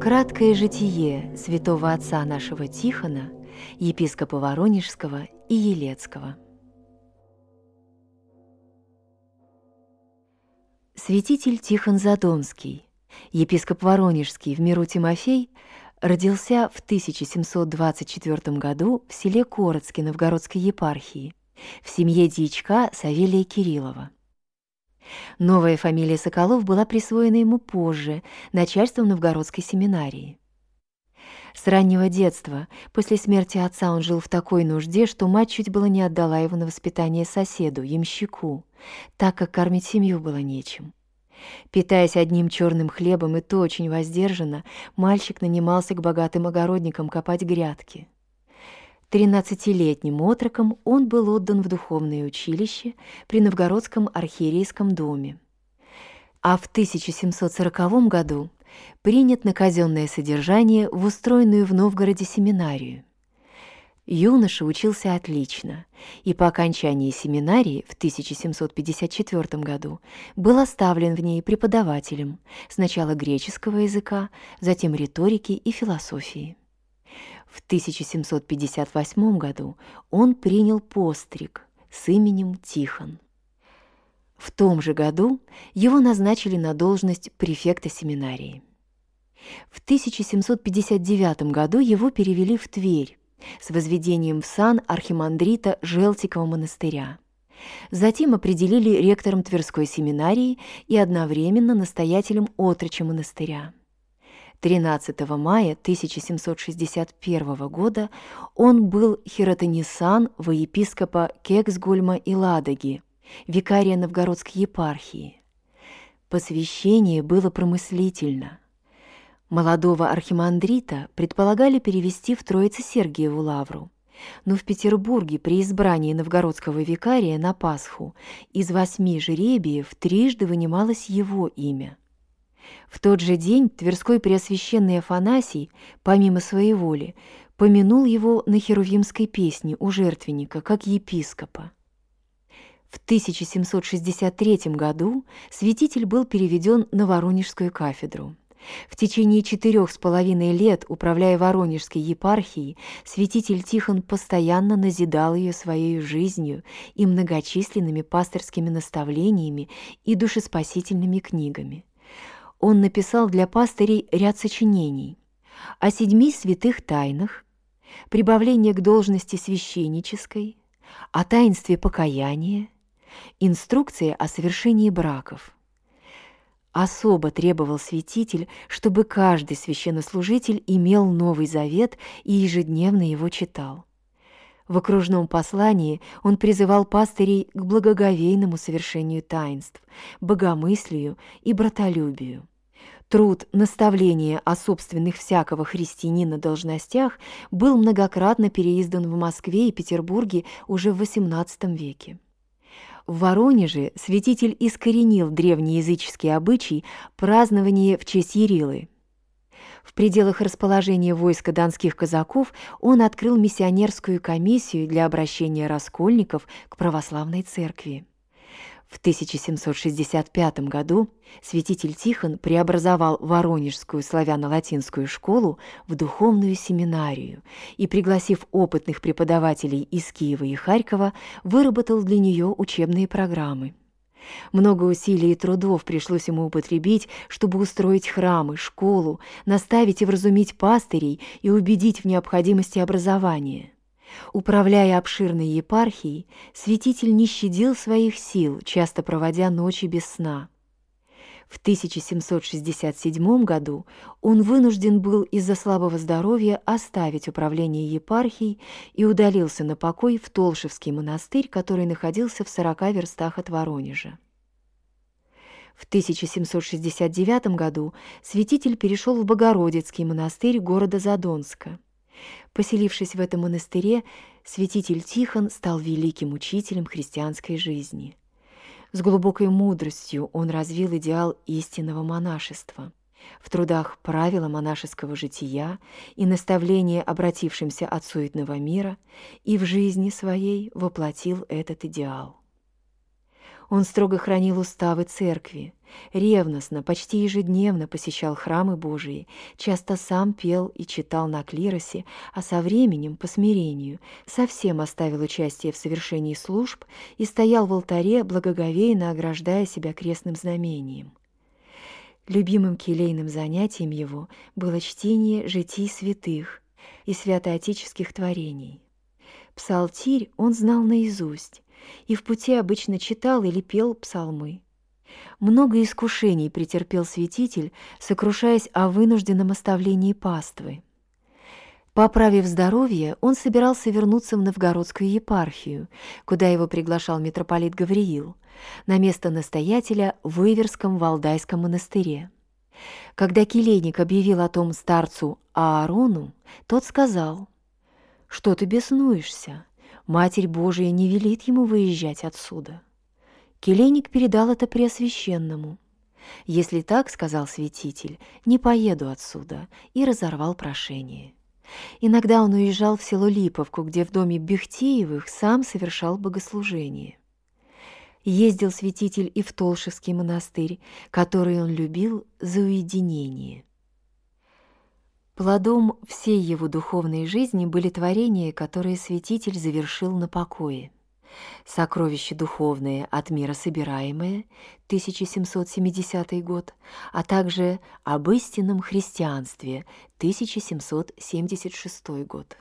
Краткое житие святого отца нашего Тихона, епископа Воронежского и Елецкого. Святитель Тихон Задонский, епископ Воронежский в миру Тимофей, родился в 1724 году в селе Коротски Новгородской епархии, в семье дьячка Савелия Кириллова. Новая фамилия Соколов была присвоена ему позже, начальством Новгородской семинарии. С раннего детства, после смерти отца, он жил в такой нужде, что мать чуть было не отдала его на воспитание соседу, ямщику, так как кормить семью было нечем. Питаясь одним черным хлебом и то очень воздержанно, мальчик нанимался к богатым огородникам копать грядки. 13-летним отроком он был отдан в духовное училище при Новгородском архиерейском доме, а в 1740 году принят на казенное содержание в устроенную в Новгороде семинарию. Юноша учился отлично, и по окончании семинарии в 1754 году был оставлен в ней преподавателем сначала греческого языка, затем риторики и философии. В 1758 году он принял постриг с именем Тихон. В том же году его назначили на должность префекта семинарии. В 1759 году его перевели в Тверь с возведением в сан архимандрита Желтикова монастыря. Затем определили ректором Тверской семинарии и одновременно настоятелем отроча монастыря. 13 мая 1761 года он был хиротонисан во епископа Кексгольма и Ладоги, викария Новгородской епархии. Посвящение было промыслительно. Молодого архимандрита предполагали перевести в Троице-Сергиеву лавру, но в Петербурге при избрании новгородского викария на Пасху из 8 жребиев трижды вынималось его имя. В тот же день Тверской преосвященный Афанасий, помимо своей воли, помянул его на херувимской песне у жертвенника как епископа. В 1763 году святитель был переведен на Воронежскую кафедру. В течение 4,5 лет, управляя Воронежской епархией, святитель Тихон постоянно назидал ее своей жизнью и многочисленными пасторскими наставлениями и душеспасительными книгами. Он написал для пастырей ряд сочинений о 7 святых тайнах, прибавление к должности священнической, о таинстве покаяния, инструкции о совершении браков. Особо требовал святитель, чтобы каждый священнослужитель имел Новый Завет и ежедневно его читал. В окружном послании он призывал пастырей к благоговейному совершению таинств, богомыслию и братолюбию. Труд «Наставление о собственных всякого христианина должностях» был многократно переиздан в Москве и Петербурге уже в XVIII веке. В Воронеже святитель искоренил древнеязыческий обычай празднования в честь Ярилы. В пределах расположения войска донских казаков он открыл миссионерскую комиссию для обращения раскольников к православной церкви. В 1765 году святитель Тихон преобразовал Воронежскую славяно-латинскую школу в духовную семинарию и, пригласив опытных преподавателей из Киева и Харькова, выработал для нее учебные программы. Много усилий и трудов пришлось ему употребить, чтобы устроить храмы, школу, наставить и вразумить пастырей и убедить в необходимости образования. Управляя обширной епархией, святитель не щадил своих сил, часто проводя ночи без сна. В 1767 году он вынужден был из-за слабого здоровья оставить управление епархией и удалился на покой в Толшевский монастырь, который находился в 40 верстах от Воронежа. В 1769 году святитель перешел в Богородицкий монастырь города Задонска. Поселившись в этом монастыре, святитель Тихон стал великим учителем христианской жизни. С глубокой мудростью он развил идеал истинного монашества. В трудах «Правила монашеского жития» и наставления обратившимся от суетного мира и в жизни своей воплотил этот идеал. Он строго хранил уставы церкви, ревностно, почти ежедневно посещал храмы Божии, часто сам пел и читал на клиросе, а со временем, по смирению, совсем оставил участие в совершении служб и стоял в алтаре, благоговейно ограждая себя крестным знамением. Любимым келейным занятием его было чтение житий святых и святоотеческих творений. Псалтирь он знал наизусть и в пути обычно читал или пел псалмы. Много искушений претерпел святитель, сокрушаясь о вынужденном оставлении паствы. Поправив здоровье, он собирался вернуться в Новгородскую епархию, куда его приглашал митрополит Гавриил, на место настоятеля в Иверском Валдайском монастыре. Когда келейник объявил о том старцу Аарону, тот сказал: «Что ты беснуешься? Матерь Божия не велит ему выезжать отсюда». Келейник передал это Преосвященному. «Если так, — сказал святитель, — не поеду отсюда», и разорвал прошение. Иногда он уезжал в село Липовку, где в доме Бехтеевых сам совершал богослужение. Ездил святитель и в Толшевский монастырь, который он любил за уединение. Плодом всей его духовной жизни были творения, которые святитель завершил на покое. «Сокровище духовное от мира собираемое» 1770 год, а также «Об истинном христианстве» 1776 год.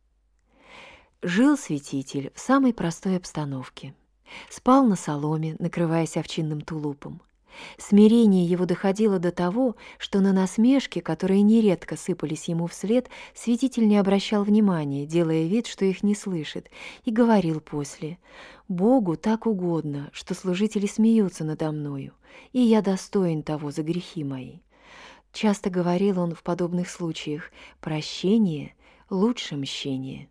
Жил святитель в самой простой обстановке. Спал на соломе, накрываясь овчинным тулупом. Смирение его доходило до того, что на насмешки, которые нередко сыпались ему вслед, святитель не обращал внимания, делая вид, что их не слышит, и говорил после: «Богу так угодно, что служители смеются надо мною, и я достоин того за грехи мои». Часто говорил он в подобных случаях: «Прощение лучше мщения».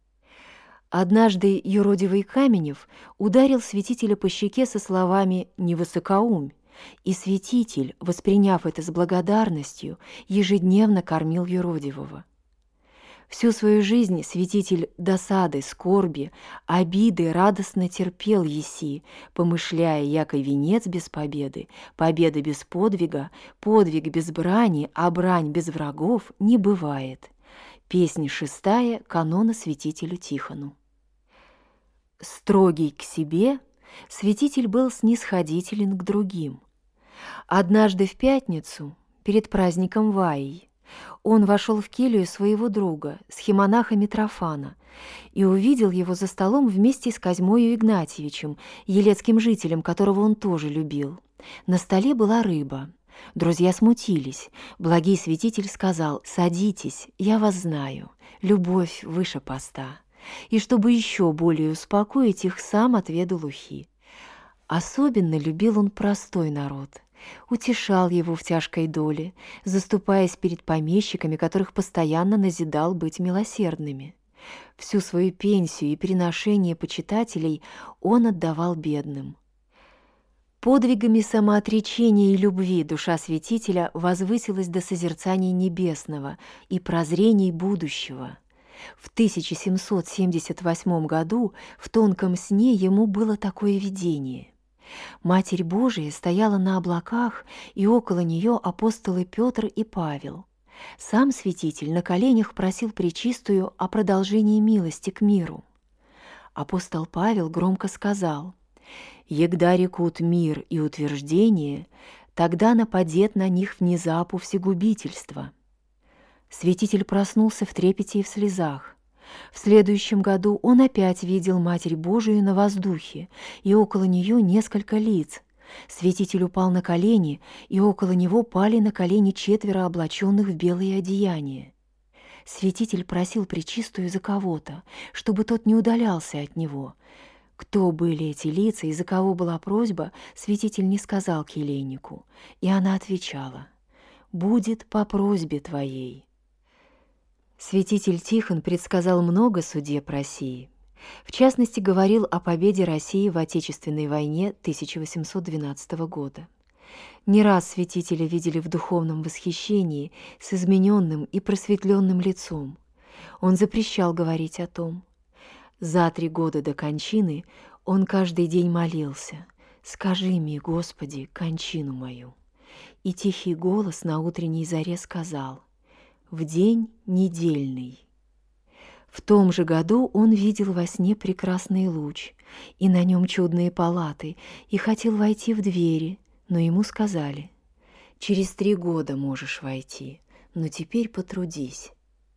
Однажды юродивый Каменев ударил святителя по щеке со словами «не высокоумь», и святитель, восприняв это с благодарностью, ежедневно кормил юродивого. Всю свою жизнь святитель досады, скорби, обиды радостно терпел еси, помышляя, яко венец без победы, победа без подвига, подвиг без брани, а брань без врагов не бывает. Песня 6 канона святителю Тихону. Строгий к себе, святитель был снисходителен к другим. Однажды в пятницу, перед праздником Ваи, он вошел в келью своего друга, схимонаха Митрофана, и увидел его за столом вместе с Козьмою Игнатьевичем, елецким жителем, которого он тоже любил. На столе была рыба. Друзья смутились. Благий святитель сказал: «Садитесь, я вас знаю, любовь выше поста». И чтобы еще более успокоить их, сам отведал ухи. Особенно любил он простой народ, утешал его в тяжкой доле, заступаясь перед помещиками, которых постоянно назидал быть милосердными. Всю свою пенсию и приношение почитателей он отдавал бедным. Подвигами самоотречения и любви душа святителя возвысилась до созерцания небесного и прозрений будущего. В 1778 году в тонком сне ему было такое видение. Матерь Божия стояла на облаках, и около нее апостолы Петр и Павел. Сам святитель на коленях просил Пречистую о продолжении милости к миру. Апостол Павел громко сказал: «Егда рекут мир и утверждение, тогда нападет на них внезапу всегубительство». Святитель проснулся в трепете и в слезах. В следующем году он опять видел Матерь Божию на воздухе, и около нее несколько лиц. Святитель упал на колени, и около него пали на колени 4 облаченных в белые одеяния. Святитель просил Пречистую за кого-то, чтобы тот не удалялся от него. Кто были эти лица и за кого была просьба, святитель не сказал келейнику, и она отвечала: «Будет по просьбе твоей». Святитель Тихон предсказал много судеб России. В частности, говорил о победе России в Отечественной войне 1812 года. Не раз святителя видели в духовном восхищении с измененным и просветленным лицом. Он запрещал говорить о том. За 3 года до кончины он каждый день молился: «Скажи мне, Господи, кончину мою». И тихий голос на утренней заре сказал: «В день недельный». В том же году он видел во сне прекрасный луч, и на нем чудные палаты, и хотел войти в двери, но ему сказали: «Через 3 года можешь войти, но теперь потрудись».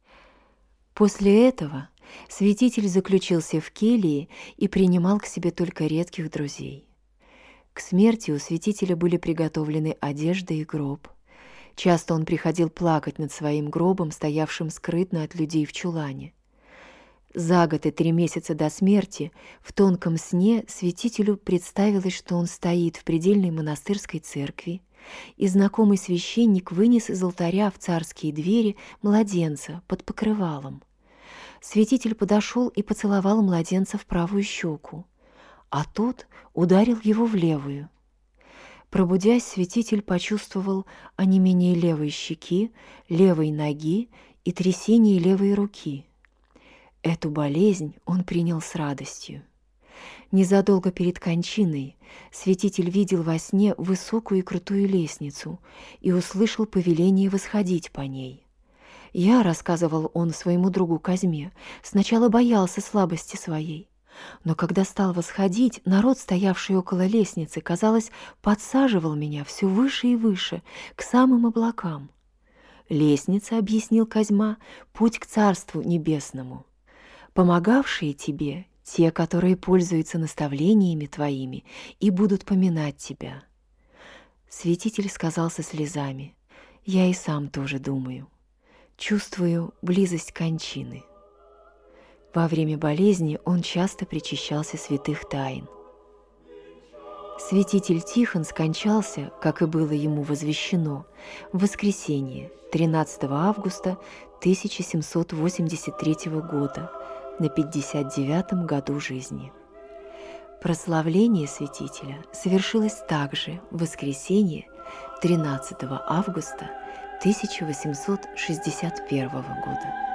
После этого святитель заключился в келье и принимал к себе только редких друзей. К смерти у святителя были приготовлены одежда и гроб. Часто он приходил плакать над своим гробом, стоявшим скрытно от людей в чулане. За год и 3 месяца до смерти в тонком сне святителю представилось, что он стоит в предельной монастырской церкви, и знакомый священник вынес из алтаря в царские двери младенца под покрывалом. Святитель подошел и поцеловал младенца в правую щеку, а тот ударил его в левую. Пробудясь, святитель почувствовал онемение левой щеки, левой ноги и трясение левой руки. Эту болезнь он принял с радостью. Незадолго перед кончиной святитель видел во сне высокую и крутую лестницу и услышал повеление восходить по ней. «Я, — рассказывал он своему другу Козьме, — сначала боялся слабости своей, но когда стал восходить, народ, стоявший около лестницы, казалось, подсаживал меня все выше и выше, к самым облакам. Лестница, — объяснил Козьма, — путь к Царству Небесному. Помогавшие тебе — те, которые пользуются наставлениями твоими и будут поминать тебя». Святитель сказал со слезами: «Я и сам тоже думаю. Чувствую близость кончины». Во время болезни он часто причащался святых тайн. Святитель Тихон скончался, как и было ему возвещено, в воскресенье 13 августа 1783 года, на 59 году жизни. Прославление святителя совершилось также в воскресенье 13 августа 1861 года.